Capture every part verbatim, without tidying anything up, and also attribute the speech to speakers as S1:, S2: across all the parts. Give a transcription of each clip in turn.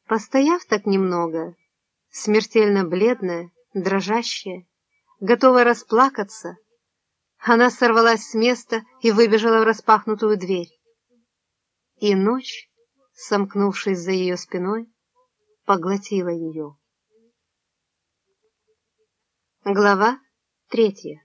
S1: Постояв так немного, смертельно бледная, дрожащая, готовая расплакаться, она сорвалась с места и выбежала в распахнутую дверь. И ночь, сомкнувшись за ее спиной, поглотила ее. Глава третья.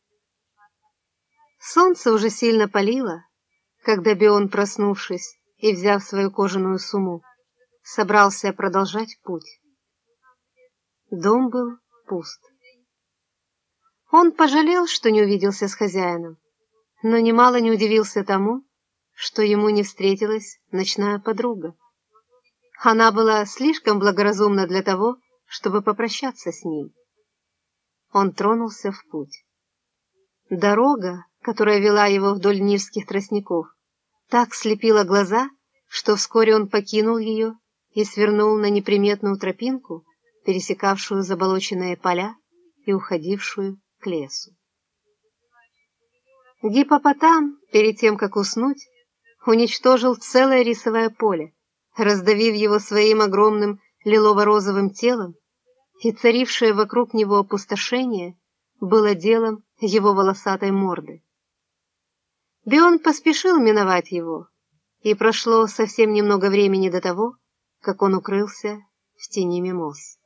S1: Солнце уже сильно палило, когда Бион, проснувшись и взяв свою кожаную сумму, собрался продолжать путь. Дом был пуст. Он пожалел, что не увиделся с хозяином, но немало не удивился тому, что ему не встретилась ночная подруга. Она была слишком благоразумна для того, чтобы попрощаться с ним. Он тронулся в путь. Дорога, которая вела его вдоль нильских тростников, так слепила глаза, что вскоре он покинул ее и свернул на неприметную тропинку, пересекавшую заболоченные поля и уходившую к лесу. Гиппопотам, перед тем, как уснуть, уничтожил целое рисовое поле, раздавив его своим огромным лилово-розовым телом, и царившее вокруг него опустошение было делом его волосатой морды. Бион поспешил миновать его, и прошло совсем немного времени до того, как он укрылся в тени мимоз.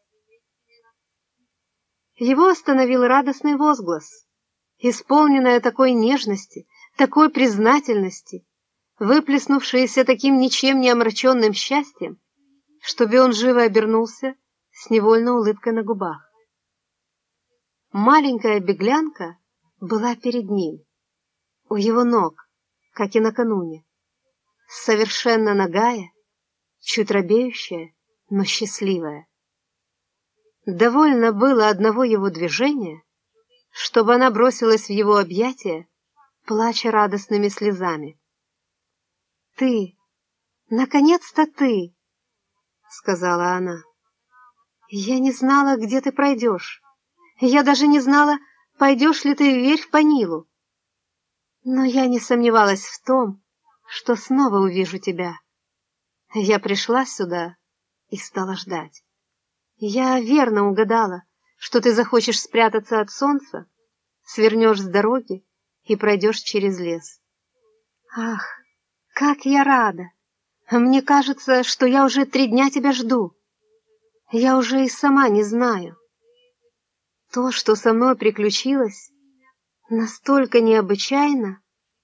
S1: Его остановил радостный возглас, исполненная такой нежности, такой признательности, выплеснувшаяся таким ничем не омраченным счастьем, что Бион живо обернулся с невольной улыбкой на губах. Маленькая беглянка была перед ним, у его ног, как и накануне, совершенно нагая, чуть робеющая, но счастливая. Довольно было одного его движения, чтобы она бросилась в его объятия, плача радостными слезами. «Ты! Наконец-то ты!» — сказала она. «Я не знала, где ты пройдешь. Я даже не знала, пойдешь ли ты вверх по Нилу. Но я не сомневалась в том, что снова увижу тебя. Я пришла сюда и стала ждать. Я верно угадала, что ты захочешь спрятаться от солнца, свернешь с дороги и пройдешь через лес. Ах, как я рада! Мне кажется, что я уже три дня тебя жду. Я уже и сама не знаю. То, что со мной приключилось, настолько необычайно».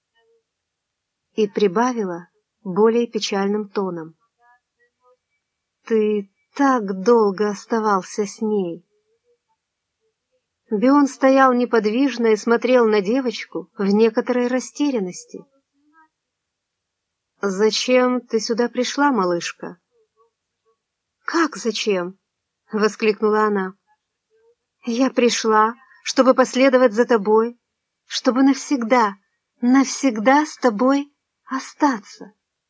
S1: И прибавила более печальным тоном: «Ты так долго оставался с ней». Бион стоял неподвижно и смотрел на девочку в некоторой растерянности. «Зачем ты сюда пришла, малышка?» «Как зачем?» — воскликнула она. «Я пришла, чтобы последовать за тобой, чтобы навсегда, навсегда с тобой остаться».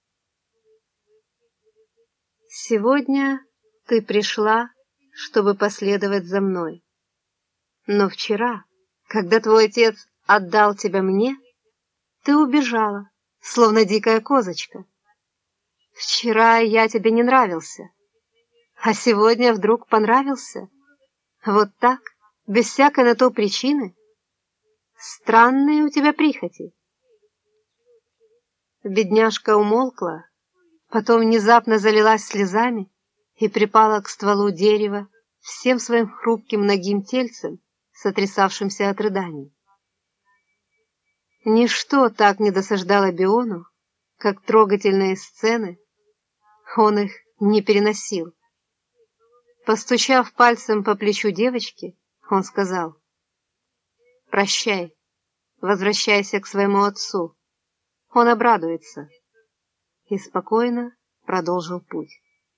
S1: «Сегодня ты пришла, чтобы последовать за мной. Но вчера, когда твой отец отдал тебя мне, ты убежала, словно дикая козочка. Вчера я тебе не нравился, а сегодня вдруг понравился. Вот так, без всякой на то причины. Странные у тебя прихоти». Бедняжка умолкла, потом внезапно залилась слезами и припала к стволу дерева всем своим хрупким нагим тельцем, сотрясавшимся от рыданий. Ничто так не досаждало Биону, как трогательные сцены. Он их не переносил. Постучав пальцем по плечу девочки, он сказал: «Прощай, возвращайся к своему отцу, он обрадуется», и спокойно продолжил путь.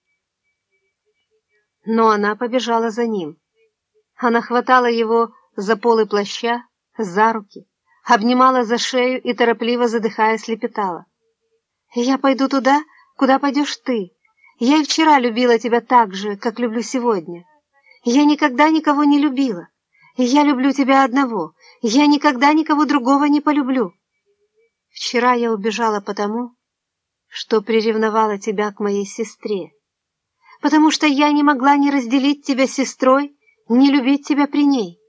S1: Но она побежала за ним. Она хватала его за полы плаща, за руки, обнимала за шею и, торопливо задыхаясь, лепетала: «Я пойду туда, куда пойдешь ты. Я и вчера любила тебя так же, как люблю сегодня. Я никогда никого не любила. И я люблю тебя одного. Я никогда никого другого не полюблю. Вчера я убежала потому, что приревновала тебя к моей сестре. потому что я не могла ни разделить тебя с сестрой, ни любить тебя при ней.